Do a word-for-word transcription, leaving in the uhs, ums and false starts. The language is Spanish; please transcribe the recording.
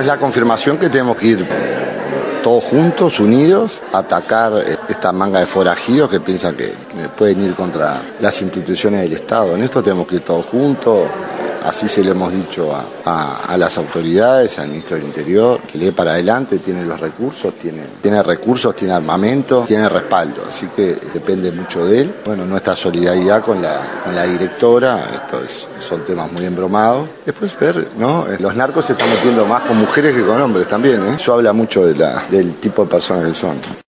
es la confirmación que tenemos que ir todos juntos, unidos, a atacar esta manga de forajidos que piensan que pueden ir contra las instituciones del Estado. En esto tenemos que ir todos juntos, así se lo hemos dicho a, a, a las autoridades, al ministro del Interior, que le dé para adelante, tiene los recursos, tiene, tiene recursos, tiene armamento, tiene respaldo, así que depende mucho de él. Bueno, nuestra solidaridad con la, con la directora, esto es, son temas muy embromados. Después ver, ¿no? Los narcos se están metiendo más con mujeres que con hombres también, ¿eh? Eso habla mucho de la, del tipo de personas que son.